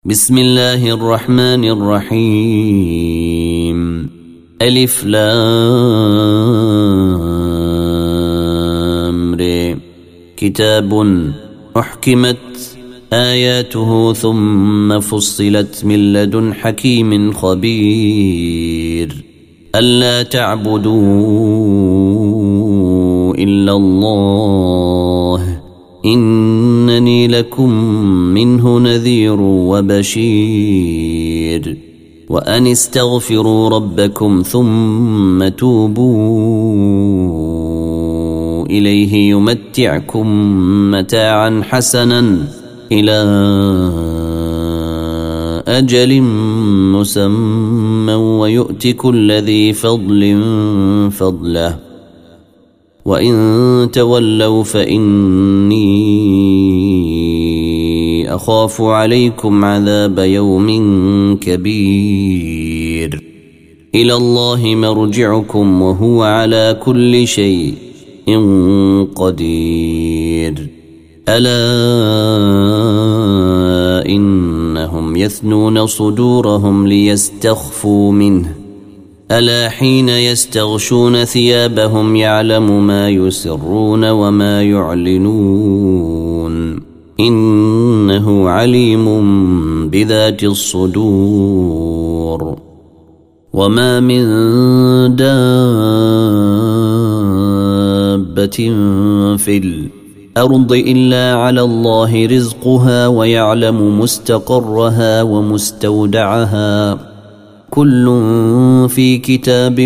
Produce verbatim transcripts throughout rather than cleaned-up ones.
بسم الله الرحمن الرحيم. ألف لام ر. كتاب أحكمت آياته ثم فصلت من لدن حكيم خبير ألا تعبدوا إلا الله إنني لكم منه نذير وبشير وأن استغفروا ربكم ثم توبوا إليه يمتعكم متاعا حسنا إلى أجل مسمى ويؤت كل ذي فضل فضله وإن تولوا فإني أخاف عليكم عذاب يوم كبير إلى الله مرجعكم وهو على كل شيء قدير ألا إنهم يثنون صدورهم ليستخفوا منه ألا حين يستغشون ثيابهم يعلم ما يسرون وما يعلنون إنه عليم بذات الصدور وما من دابة في الأرض إلا على الله رزقها ويعلم مستقرها ومستودعها كل في كتاب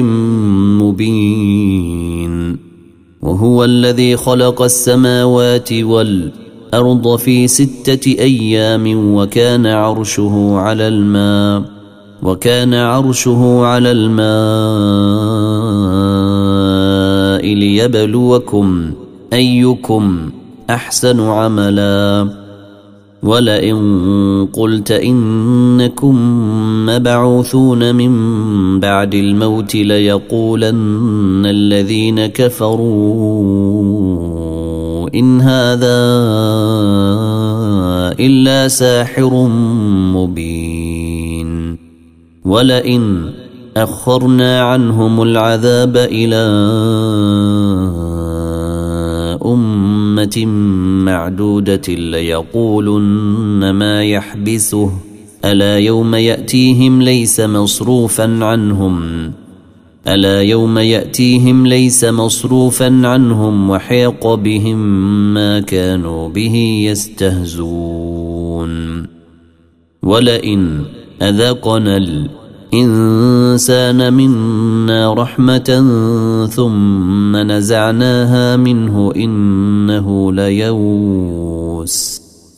مبين وهو الذي خلق السماوات والأرض في ستة أيام وكان عرشه على الماء وكان عرشه على الماء ليبلوكم أيكم أحسن عملا ولئن قلت إنكم مبعوثون من بعد الموت ليقولن الذين كفروا إن هذا إلا ساحر مبين ولئن أخرنا عنهم العذاب إلى أمة معدودة ليقولن ما يحبسه ألا يوم يأتيهم ليس مصروفا عنهم ألا يوم يأتيهم ليس مصروفا عنهم وحيق بهم ما كانوا به يستهزون ولئن أذقنا الإنسان منا رحمة ثم نزعناها منه إنه ليئوس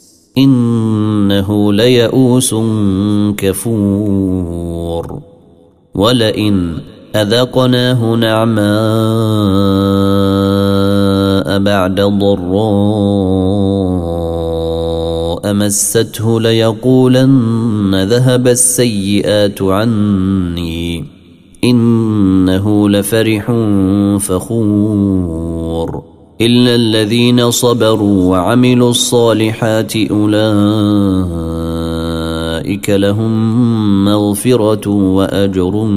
إنه ليئوس كفور ولئن أذقناه نعماء بعد ضراء مسته ليقولن ذهب السيئات عني إنه لفرح فخور إلا الذين صبروا وعملوا الصالحات أولئك لهم مغفرة وأجر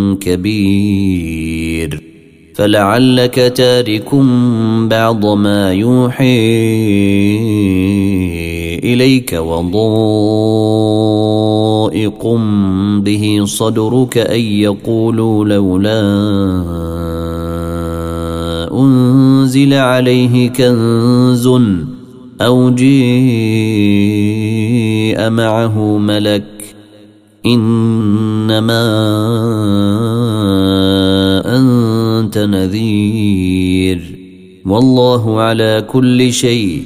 كبير فلعلك تارك بعض ما يوحي إليك وضائق به صدرك أن يقولوا لولا أنزل عليه كنز أو جيء معه ملك إنما أنت نذير والله على كل شيء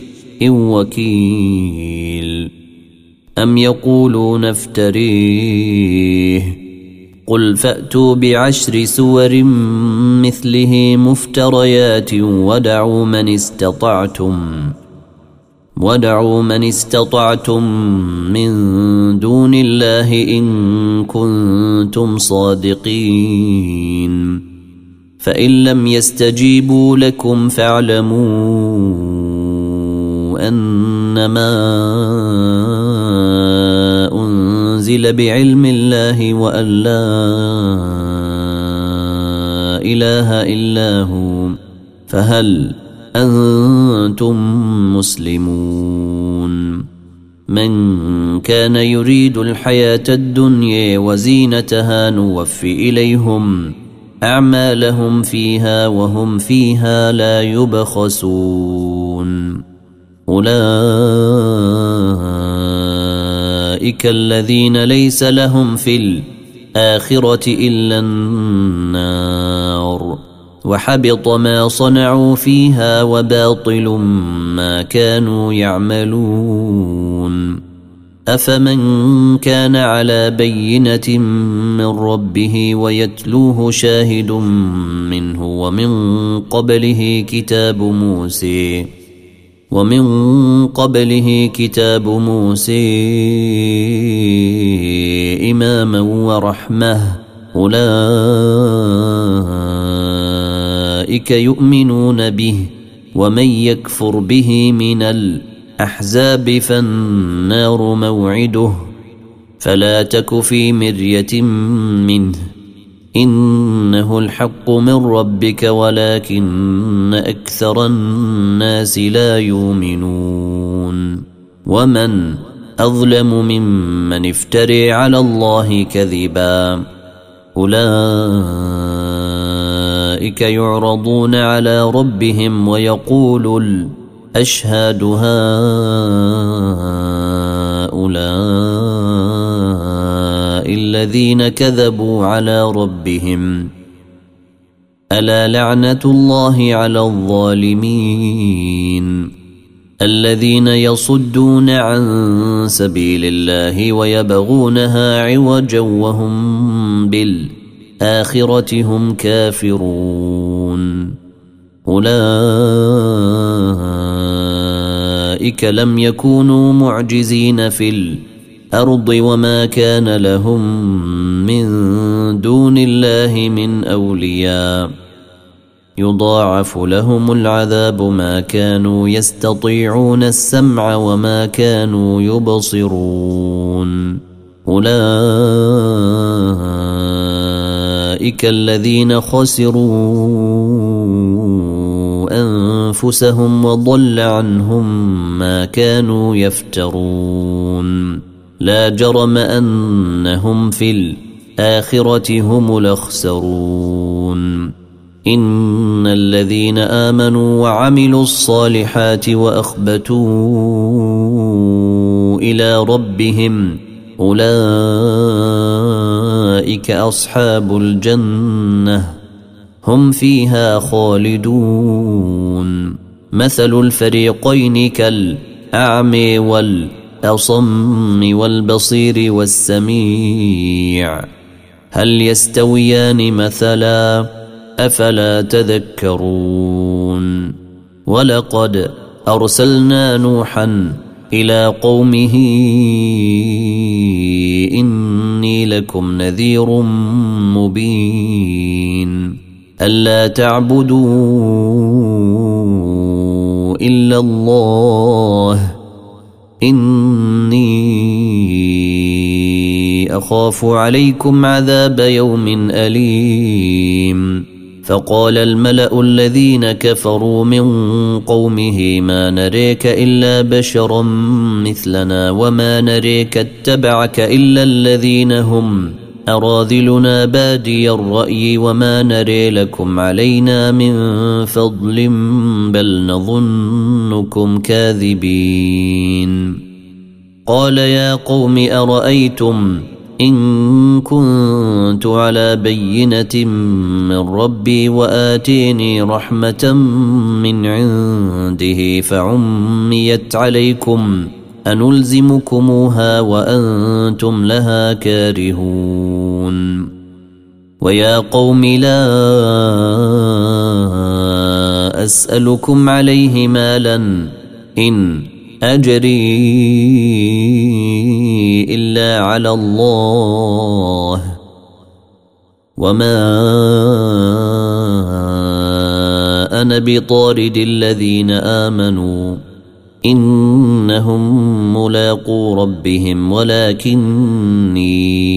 وكيل أم يقولون افتريه قل فأتوا بعشر سور مثله مفتريات ودعوا من استطعتم ودعوا من استطعتم من دون الله إن كنتم صادقين فإن لم يستجيبوا لكم فاعلموا أنما أنزل بعلم الله وأن لا إله إلا هو فهل أنتم مسلمون من كان يريد الحياة الدنيا وزينتها نوفي إليهم أعمالهم فيها وهم فيها لا يبخسون أولئك الذين ليس لهم في الآخرة إلا النار وحبط ما صنعوا فيها وباطل ما كانوا يعملون أفمن كان على بينة من ربه ويتلوه شاهد منه ومن قبله كتاب موسى ومن قبله كتاب موسى إماما ورحمة أولئك يؤمنون به ومن يكفر به من الأحزاب فالنار موعده فلا تك في مرية منه إنه الحق من ربك ولكن أكثر الناس لا يؤمنون ومن أظلم ممن افتري على الله كذبا أولئك يعرضون على ربهم ويقول الأشهاد هؤلاء الذين كذبوا على ربهم ألا لعنة الله على الظالمين الذين يصدون عن سبيل الله ويبغونها عوجا وهم بالآخرة هم كافرون أولئك لم يكونوا معجزين في الأرض وما كان لهم من دون الله من أولياء يضاعف لهم العذاب ما كانوا يستطيعون السمع وما كانوا يبصرون أولئك الذين خسروا أنفسهم وضل عنهم ما كانوا يفترون لا جرم أنهم في الآخرة هم الأخسرون إن الذين آمنوا وعملوا الصالحات وأخبتوا إلى ربهم أولئك أصحاب الجنة هم فيها خالدون مثل الفريقين كالأعمى والأصم والبصير والسميع هل يستويان مثلا أفلا تذكرون ولقد أرسلنا نوحا إلى قومه إني لكم نذير مبين ألا تعبدوا إلا الله إني أخاف عليكم عذاب يوم أليم فقال الملأ الذين كفروا من قومه ما نريك إلا بشرا مثلنا وما نريك اتبعك إلا الذين هم أراذلنا بادي الرأي وما نري لكم علينا من فضل بل نظنكم كاذبين قال يا قوم أرأيتم إن كنت على بينة من ربي وآتيني رحمة من عنده فعميت عليكم أنلزمكموها وأنتم لها كارهون ويا قوم لا أسألكم عليه مالا إن أجري إلا على الله وما أنا بطارد الذين آمنوا إنهم ملاقو ربهم ولكني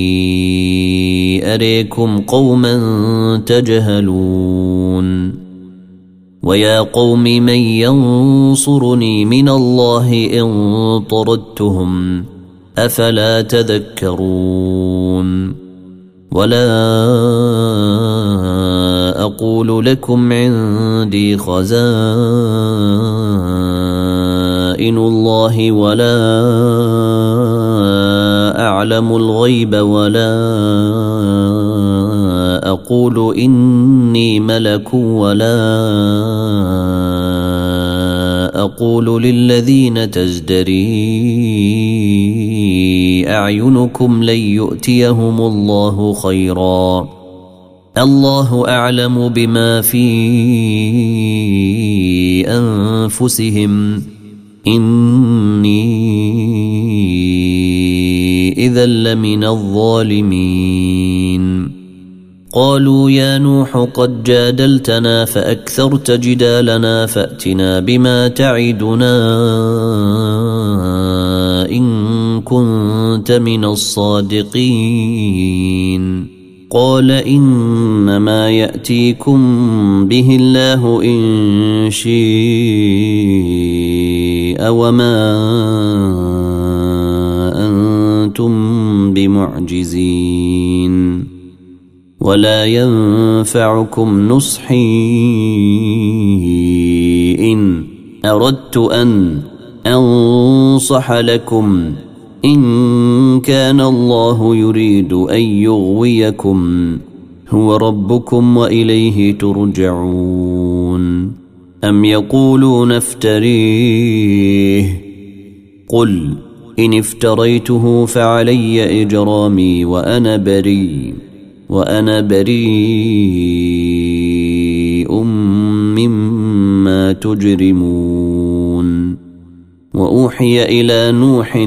أريكم قوما تجهلون ويا قوم من ينصرني من الله إن طردتهم أفلا تذكرون ولا أقول لكم عندي خزائن الله ولا أعلم الغيب ولا أقول إني ملك ولا أقول للذين تزدري أعينكم لن يؤتيهم الله خيرا الله أعلم بما في أنفسهم إني إذا لمن الظالمين قالوا يا نوح قد جادلتنا فأكثرت جدالنا فأتنا بما تعدنا إن كنت من الصادقين قال إنما يأتيكم به الله إن شاء وما أنتم بمعجزين ولا ينفعكم نصحي إن أردت أن أنصح لكم إن كان الله يريد أن يغويكم هو ربكم وإليه ترجعون أم يقولون افتريه قل إن افتريته فعلي إجرامي وأنا بريء وأنا بريء مما تجرمون وأوحي إلى نوح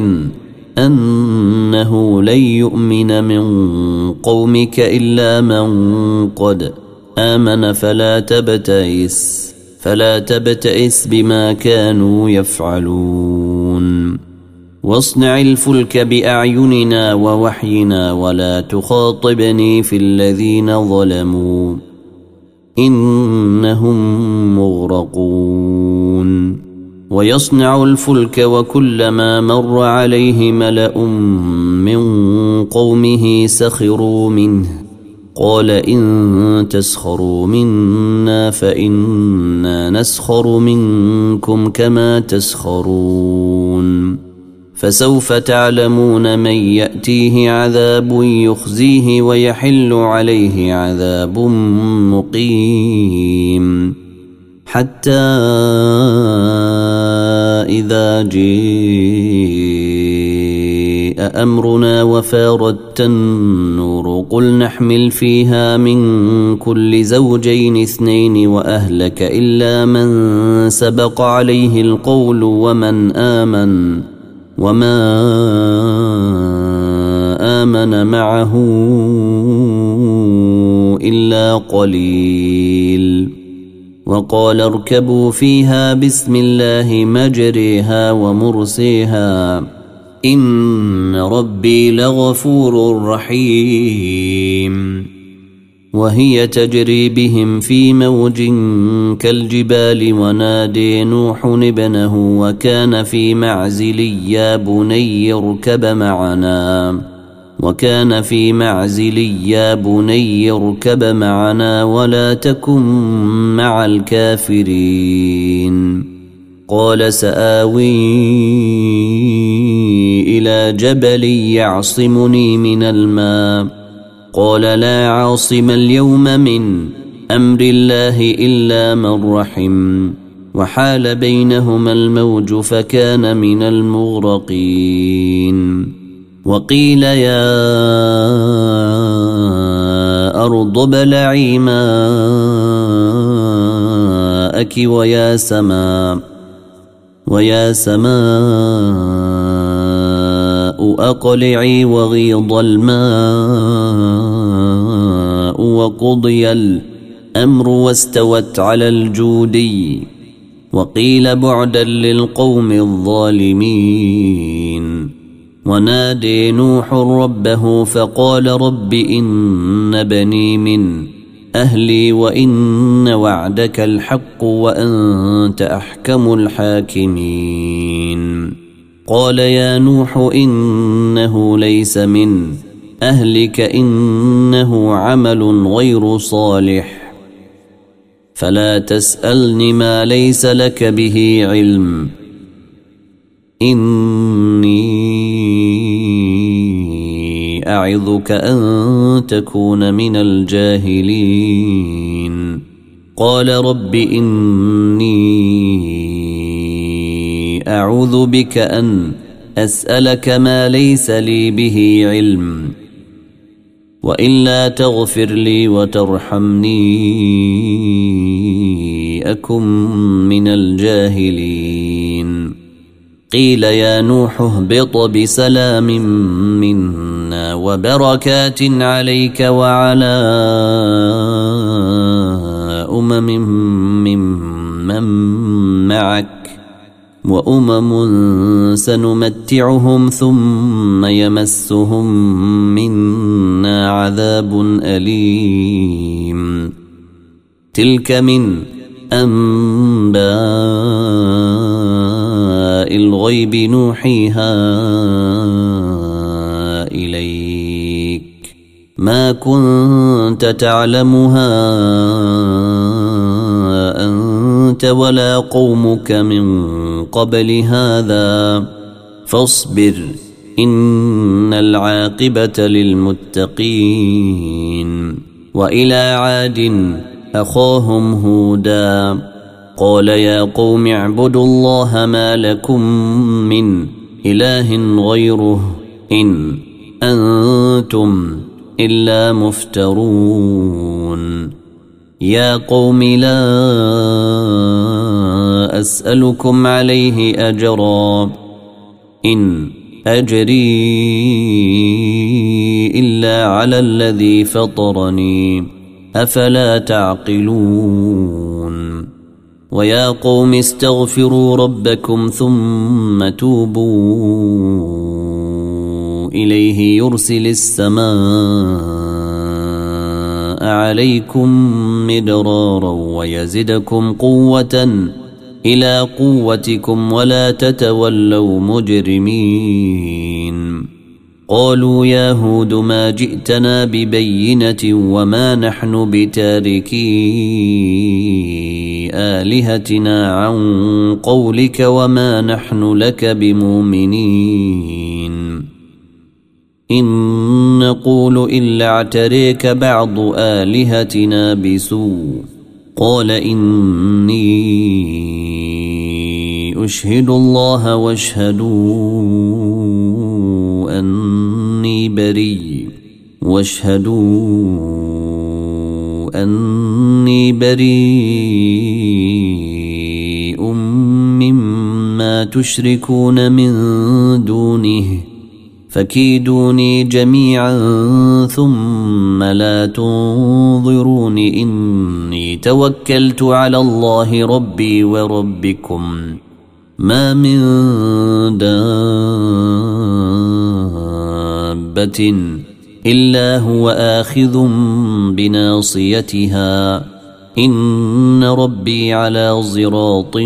أنه لن يؤمن من قومك إلا من قد آمن فلا تبتئس فلا تبتئس بما كانوا يفعلون واصنع الفلك بأعيننا ووحينا ولا تخاطبني في الذين ظلموا إنهم مغرقون ويصنع الفلك وكلما مر عليه ملأ من قومه سخروا منه قال إن تسخروا منا فإنا نسخر منكم كما تسخرون فسوف تعلمون من يأتيه عذاب يخزيه ويحل عليه عذاب مقيم حتى إذا جاء أمرنا وفارت النور قل نحمل فيها من كل زوجين اثنين وأهلك إلا من سبق عليه القول ومن آمن وما آمن معه إلا قليل وقال اركبوا فيها بسم الله مجريها ومرسيها إن ربي لغفور رحيم وهي تجري بهم في موج كالجبال ونادي نوح ابنه وكان في معزل يا بني اركب معنا وكان في معزل يا بني اركب معنا ولا تكن مع الكافرين قال سآوي إلى جبل يعصمني من الماء قال لا عاصم اليوم من أمر الله إلا من رحم وحال بينهما الموج فكان من المغرقين وقيل يا أرض ابلعي ماءك ويا سماء ويا سماء أقلعي وغيض الماء وقضي الأمر واستوت على الجودي وقيل بعدا للقوم الظالمين. ونادي نوح ربه فقال رب إن بني من أهلي وإن وعدك الحق وأنت أحكم الحاكمين. قال يا نوح إنه ليس من أهلك إنه عمل غير صالح فلا تسألني ما ليس لك به علم إني أعظك أن تكون من الجاهلين. قال رب إني أعوذ بك أن أسألك ما ليس لي به علم وإلا تغفر لي وترحمني أكن من الجاهلين. قيل يا نوح اهبط بسلام منا وبركات عليك وعلى أمم ممن معك وأمم سنمتعهم ثم يمسهم منا عذاب أليم. تلك من أنباء الغيب نوحيها إليك ما كنت تعلمها أنت ولا قومك من قبل هذا فاصبر إن العاقبة للمتقين. وإلى عاد أخاهم هودا قال يا قوم اعبدوا الله ما لكم من إله غيره إن أنتم إلا مفترون. يا قوم لا أسألكم عليه أجرا إن أجري إلا على الذي فطرني أفلا تعقلون. ويا قوم استغفروا ربكم ثم توبوا إليه يرسل السماء عليكم مدرارا ويزدكم قوة إلى قوتكم ولا تتولوا مجرمين. قالوا يا هود ما جئتنا ببينة وما نحن بتاركي آلهتنا عن قولك وما نحن لك بمؤمنين إن نقول إلا اعتريك بعض آلهتنا بسوء. قال إني أشهد الله واشهدوا أني بريء واشهدوا أني بريء مما تشركون من دونه فكيدوني جميعا ثم لا تنظرون إني توكلت على الله ربي وربكم ما من دابة إلا هو آخذ بناصيتها إن ربي على صراط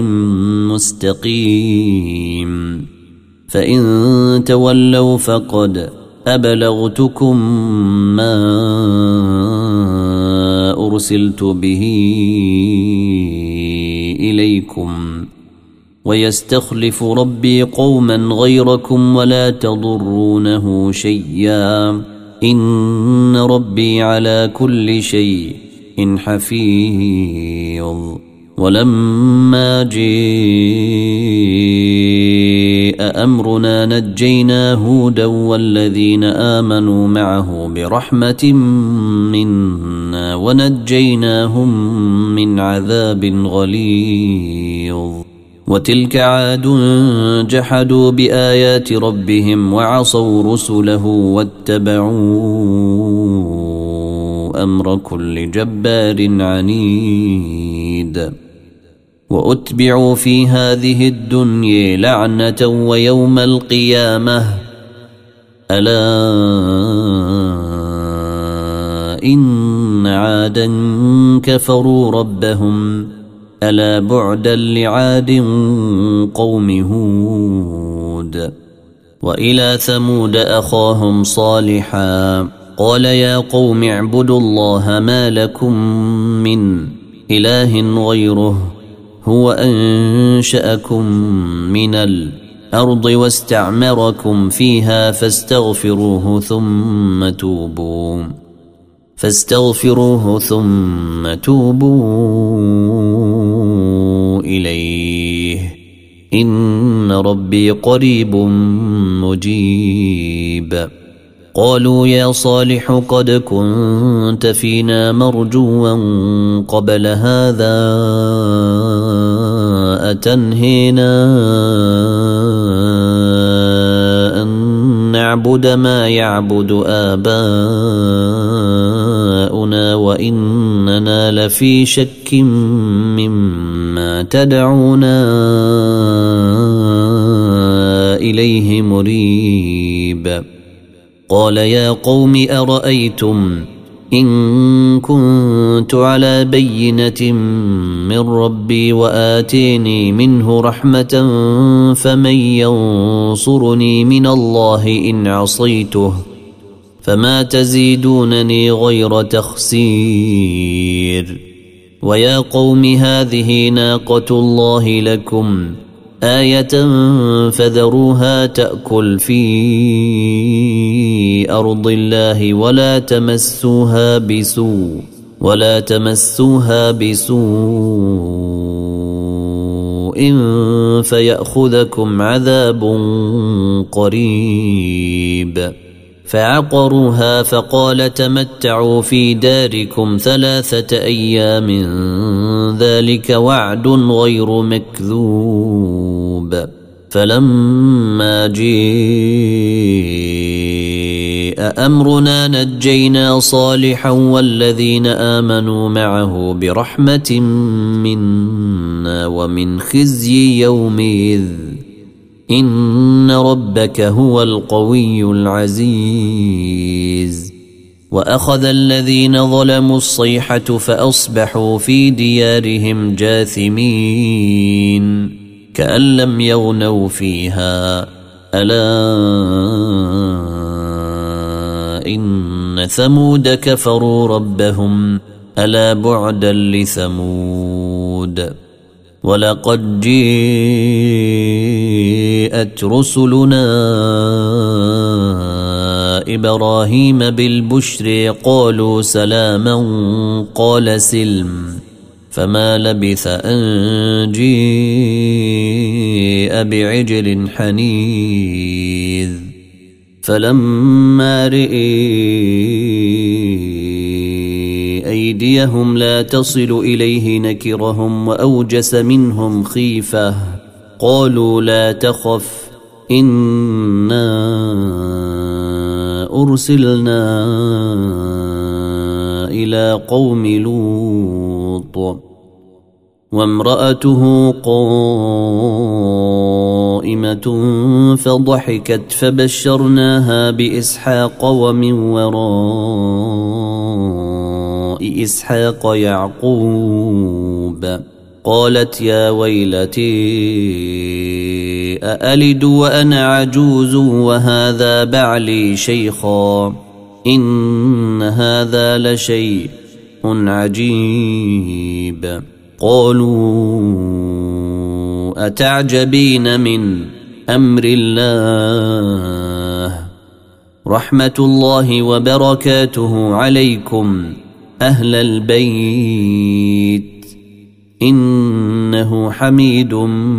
مستقيم. فإن تولوا فقد أبلغتكم ما أرسلت به إليكم ويستخلف ربي قوما غيركم ولا تضرونه شيئا إن ربي على كل شيء حفيظ. ولما جاء أمرنا نجينا هودا والذين آمنوا معه برحمة منا ونجيناهم من عذاب غليظ. وتلك عاد جحدوا بآيات ربهم وعصوا رسله واتبعوا أمر كل جبار عنيد. وأتبعوا في هذه الدنيا لعنة ويوم القيامة ألا إن عادا كفروا ربهم ألا بعدا لعاد قوم هود. وإلى ثمود أخاهم صالحا قال يا قوم اعبدوا الله ما لكم من إله غيره هو أنشأكم من الأرض واستعمركم فيها فاستغفروه ثم توبوا فاستغفروه ثم توبوا إليه إن ربي قريب مجيب. قالوا يا صالح قد كنت فينا مرجوا قبل هذا أتنهينا أن نعبد ما يعبد آباؤنا وإننا لفي شك مما تدعونا إليه مريب. قال يا قوم أرأيتم إن كنت على بينة من ربي وآتيني منه رحمة فمن ينصرني من الله إن عصيته فما تزيدونني غير تخسير. ويا قوم هذه ناقة الله لكم آية فذروها تأكل في أرض الله ولا تمسوها بسوء ولا تمسوها بسوء فيأخذكم عذاب قريب. فعقروها فقال تمتعوا في داركم ثلاثة أيام ذلك وعد غير مكذوب. فلما جاء أمرنا نجينا صالحا والذين آمنوا معه برحمة منا ومن خزي يومئذ إن ربك هو القوي العزيز. وأخذ الذين ظلموا الصيحة فأصبحوا في ديارهم جاثمين كأن لم يغنوا فيها ألا إن ثمود كفروا ربهم ألا بعدا لثمود. ولقد جاءت رسلنا إبراهيم بالبشر قالوا سلاما قال سلم فما لبث أن جاء بعجل حنيذ. فلما رئي أيديهم لا تصل إليه نكرهم وأوجس منهم خيفة قالوا لا تخف إنا أرسلنا إلى قوم لوط وامرأته قائمة فضحكت فبشرناها بإسحاق ومن وراء إسحاق يعقوب. قالت يا ويلتي أألد وأنا عجوز وهذا بعلي شيخا إن هذا لشيء عجيب. قالوا أتعجبين من أمر الله رحمة الله وبركاته عليكم أهل البيت إنه حميد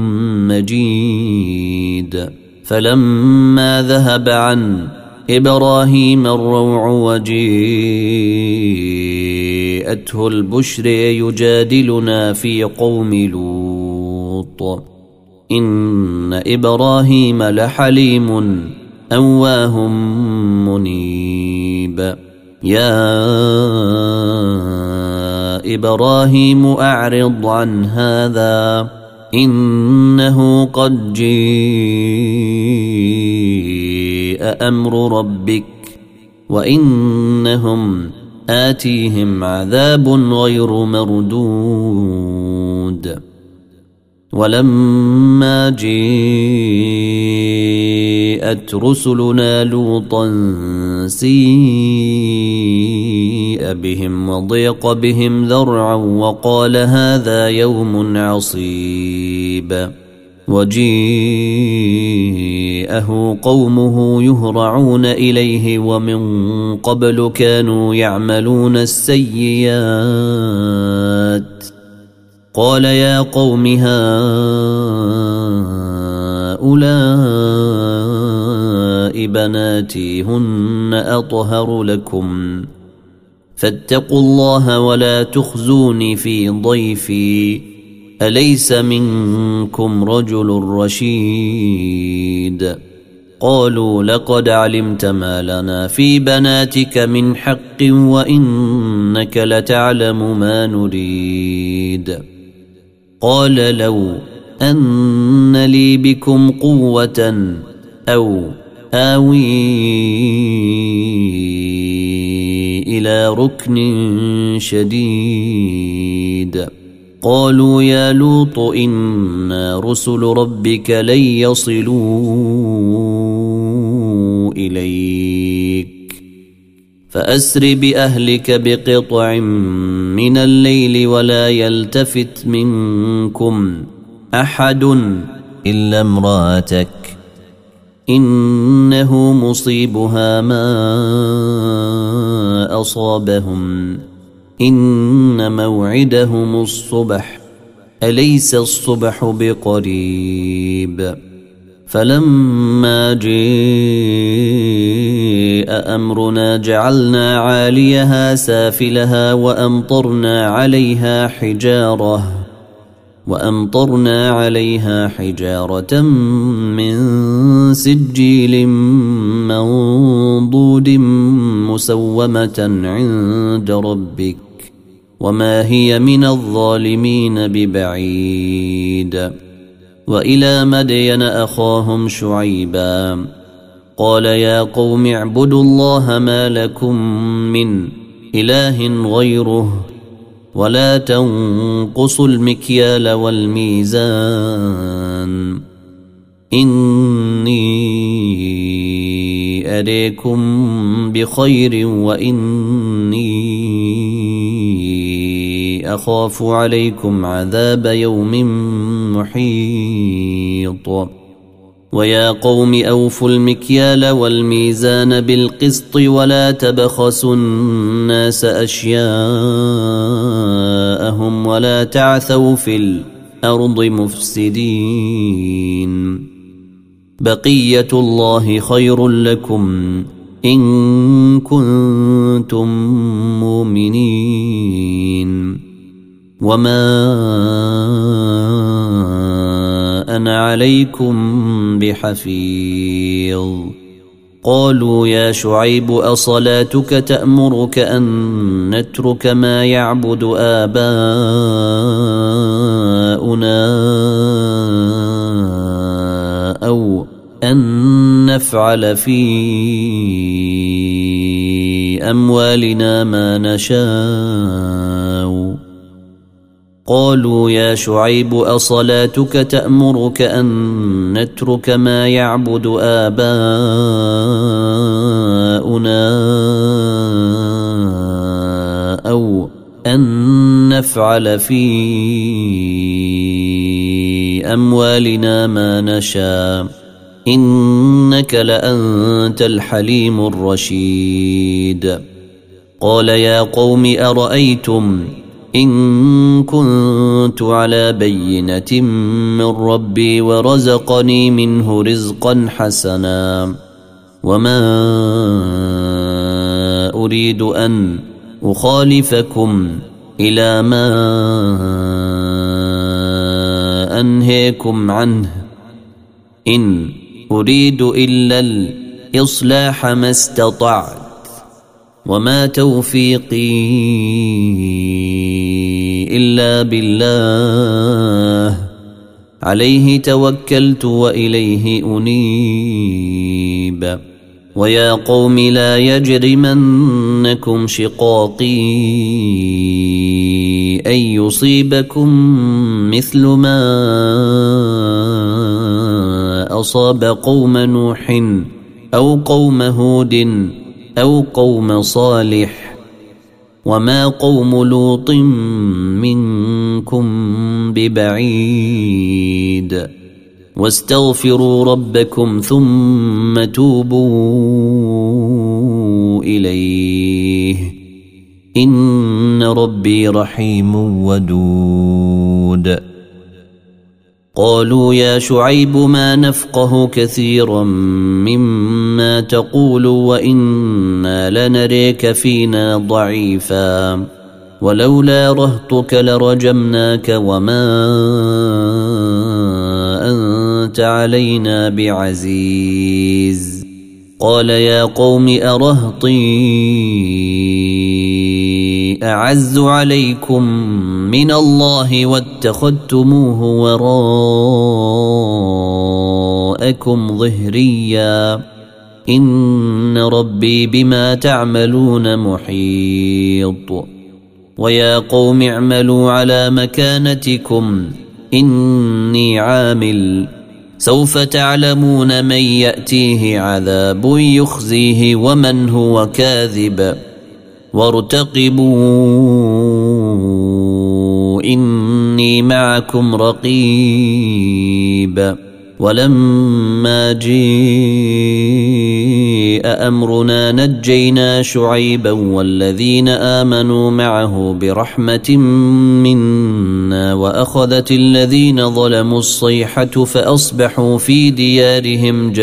مجيد. فلما ذهب عن إبراهيم الروع وجاءته البشر يجادلنا في قوم لوط إن إبراهيم لحليم أواه منيب. يا إبراهيم أعرض عن هذا إنه قد جاء أمر ربك وإنهم آتيهم عذاب غير مردود ولما جاءت رسلنا لوطا سيء بهم وضيق بهم ذرعا وقال هذا يوم عصيب وجيءه قومه يهرعون إليه ومن قبل كانوا يعملون السيئات قال يا قوم هؤلاء بناتي هن أطهر لكم فاتقوا الله ولا تخزوني في ضيفي أليس منكم رجل رشيد قالوا لقد علمت ما لنا في بناتك من حق وإنك لتعلم ما نريد قال لو أن لي بكم قوة أو آوي إلى ركن شديد قالوا يا لوط إنا رسل ربك لن يصلوا إليك فأسر بأهلك بقطع من الليل ولا يلتفت منكم أحد إلا امرأتك إنه مصيبها ما أصابهم إن موعدهم الصبح أليس الصبح بقريب فلما جاء أمرنا جعلنا عاليها سافلها وأمطرنا عليها حجارة وأمطرنا عليها حجارة من سجيل منضود مسومة عند ربك وما هي من الظالمين ببعيد وإلى مدين أخاهم شعيبا قال يا قوم اعبدوا الله ما لكم من إله غيره ولا تنقصوا المكيال والميزان إني أريكم بخير وإني أخاف عليكم عذاب يوم محيط ويا قوم أوفوا المكيال والميزان بالقسط ولا تبخسوا الناس أشياءهم ولا تعثوا في الأرض مفسدين بقية الله خير لكم إن كنتم مؤمنين وما أنا عليكم بحفيظ قالوا يا شعيب أصلاتك تأمرك أن نترك ما يعبد آباؤنا أو أن نفعل في أموالنا ما نشاء قالوا يا شعيب أصلاتك تأمرك أن نترك ما يعبد آباؤنا أو أن نفعل في أموالنا ما نشاء إنك لأنت الحليم الرشيد قال يا قوم أرأيتم إن كنت على بينة من ربي ورزقني منه رزقا حسنا وما أريد أن أخالفكم إلى ما أنهيكم عنه إن أريد إلا الإصلاح ما استطعت وما توفيقي إلا بالله عليه توكلت وإليه أنيب ويا قوم لا يجرمنكم شقاقي أن يصيبكم مثل ما أصاب قوم نوح أو قوم هود أو قوم صالح وما قوم لوط منكم ببعيد واستغفروا ربكم ثم توبوا إليه إن ربي رحيم ودود. قالوا يا شعيب ما نفقه كثيرا مما تقول وإنا لنريك فينا ضعيفا ولولا رهطك لرجمناك وما أنت علينا بعزيز. قال يا قوم أرهطي أعز عليكم من الله واتخذتموه وراءكم ظهريا إن ربي بما تعملون محيط. ويا قوم اعملوا على مكانتكم إني عامل سوف تعلمون من يأتيه عذاب يخزيه ومن هو كاذب وارتقبوا إني معكم رقيب. ولما جاء أمرنا نجينا شعيبا والذين آمنوا معه برحمة منا وأخذت الذين ظلموا الصيحة فأصبحوا في ديارهم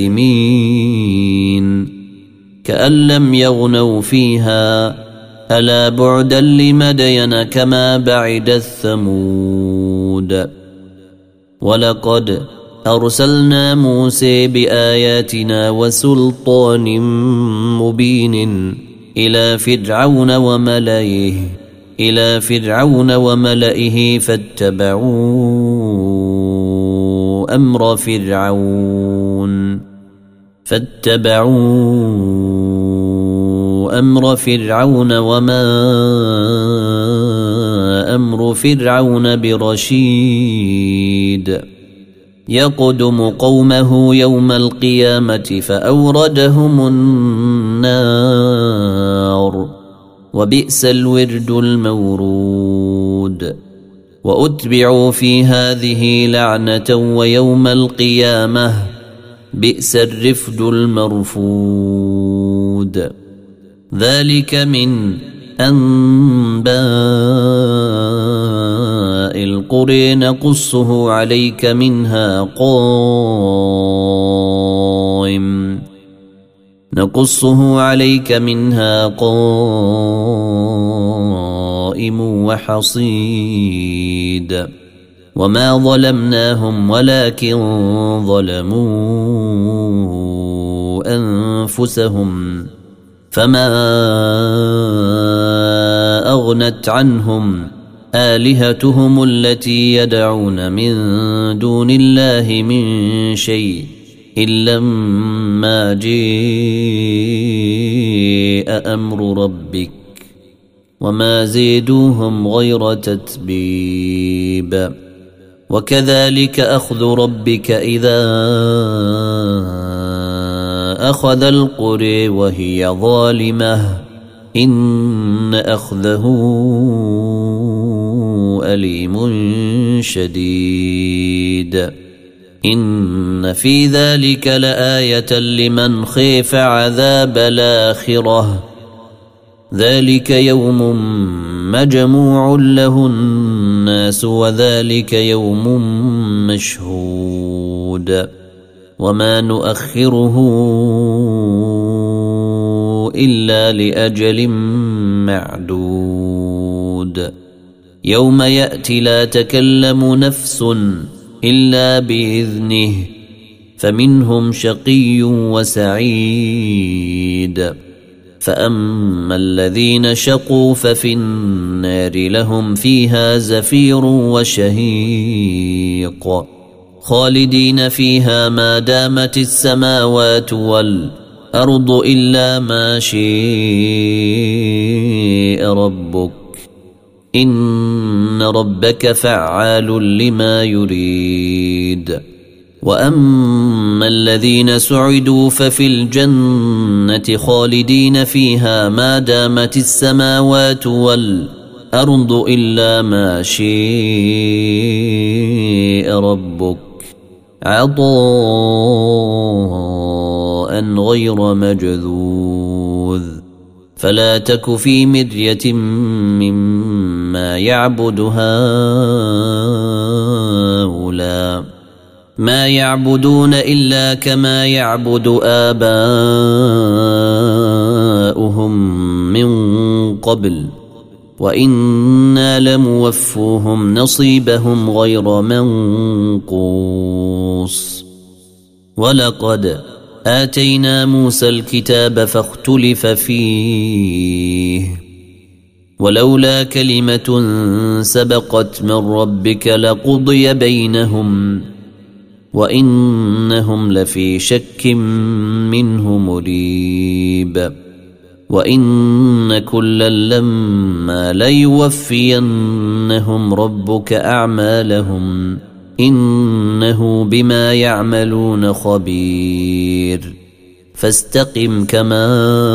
جاثمين كأن لم يغنوا فيها ألا بعدا لمدين كما بعد الثمود. ولقد أرسلنا موسى بآياتنا وسلطان مبين إلى فرعون وملئه إلى فرعون وملئه فاتبعوا أمر فرعون فاتبعوا أمر فرعون وما أمر فرعون برشيد. يقدم قومه يوم القيامة فأوردهم النار وبئس الورد المورود. وأتبعوا في هذه لعنة ويوم القيامة بئس الرفد المرفود. ذلك من أنباء القرى نقصه عليك منها قائم نقصه عليك منها قائم وحصيد. وما ظلمناهم ولكن ظلموا أنفسهم فما أغنت عنهم آلهتهم التي يدعون من دون الله من شيء إلا ما جاء أمر ربك وما زيدوهم غير تتبيب. وكذلك أخذ ربك إذا أخذ القرى وهي ظالمة إن أخذه أليم شديد. إن في ذلك لآية لمن خيف عذاب الآخرة ذلك يوم مجموع له الناس وذلك يوم مشهود وما نؤخره إلا لأجل معدود. يوم يأتي لا تكلم نفس إلا بإذنه فمنهم شقي وسعيد. فأما الذين شقوا ففي النار لهم فيها زفير وشهيق خالدين فيها ما دامت السماوات والأرض إلا ما شاء ربك إن ربك فعال لما يريد. وأما الذين سعدوا ففي الجنة خالدين فيها ما دامت السماوات والأرض إلا ما شاء ربك عطاء غير مجذوذ. فلا تك في مرية مما يعبد هؤلاء ما يعبدون إلا كما يعبد آباؤهم من قبل وإنا لموفوهم نصيبهم غير منقوص. ولقد آتينا موسى الكتاب فاختلف فيه ولولا كلمة سبقت من ربك لقضي بينهم وإنهم لفي شك منه مريب. وإن كلا لما ليوفينهم ربك أعمالهم إنه بما يعملون خبير. فاستقم كما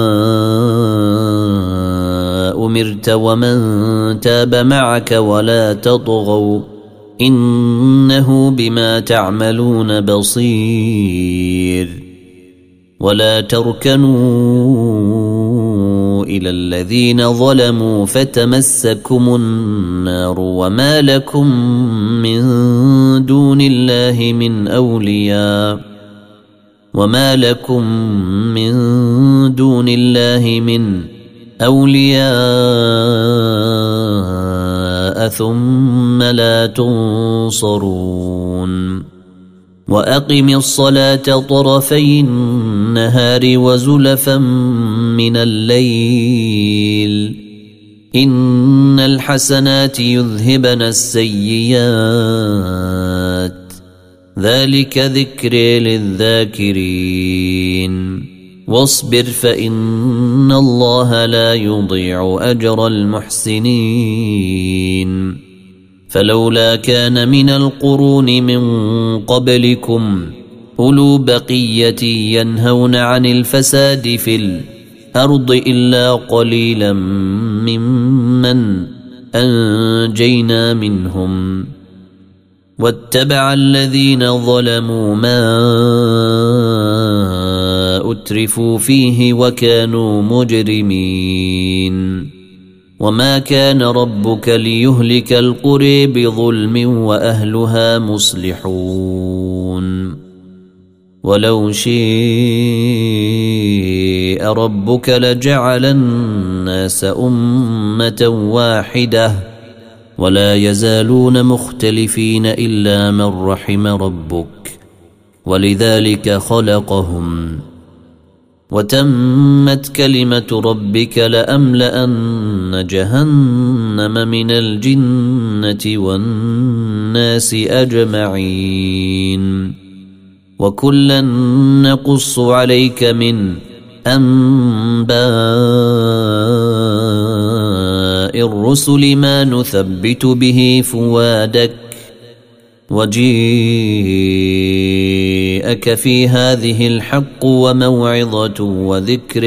أمرت ومن تاب معك ولا تطغوا إنه بما تعملون بصير. ولا تركنوا إلى الذين ظلموا فتمسكم النار وما لكم من دون الله من أولياء وما لكم من دون الله من أولياء ثم لا تنصرون. وأقم الصلاة طرفي النهار وزلفا من الليل إن الحسنات يذهبن السيئات ذلك ذكر للذاكرين. واصبر فإن الله لا يضيع أجر المحسنين. فلولا كان من القرون من قبلكم أولو بقية ينهون عن الفساد في الأرض إلا قليلا ممن أنجينا منهم واتبع الذين ظلموا ما أترفوا فيه وكانوا مجرمين. وما كان ربك ليهلك القرى بظلم وأهلها مصلحون. ولو شاء ربك لجعل الناس أمة واحدة ولا يزالون مختلفين إلا من رحم ربك ولذلك خلقهم. وتمت كلمة ربك لأملأن جهنم من الجنة والناس أجمعين. وكلا نقص عليك من أنباء الرسل ما نثبت به فؤادك وجيءك في هذه الحق وموعظة وذكر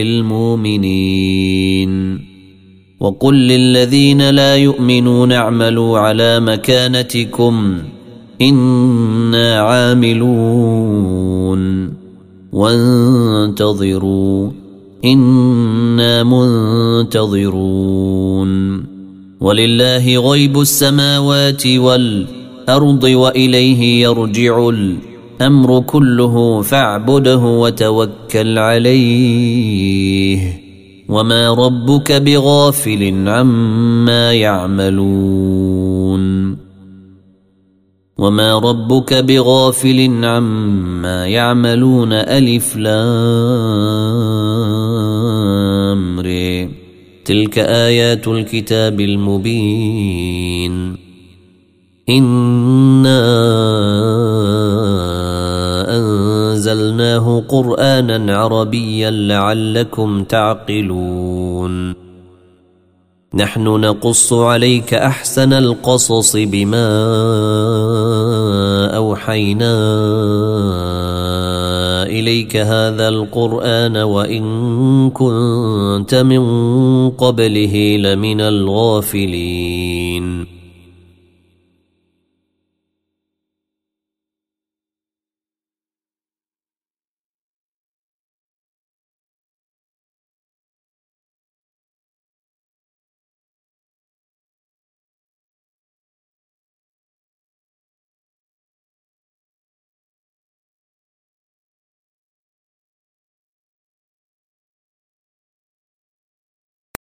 للمؤمنين. وقل للذين لا يؤمنون اعملوا على مكانتكم إنا عاملون وانتظروا إنا منتظرون. ولله غيب السماوات والأرض وإليه يرجع الأمر كله فاعبده وتوكل عليه وما ربك بغافل عما يعملون وما ربك بغافل عما يعملون. ألف لام تلك آيات الكتاب المبين إنا أنزلناه قرآنا عربيا لعلكم تعقلون نحن نقص عليك أحسن القصص بما أوحينا إليك هذا القرآن وإن كنت من قبله لمن الغافلين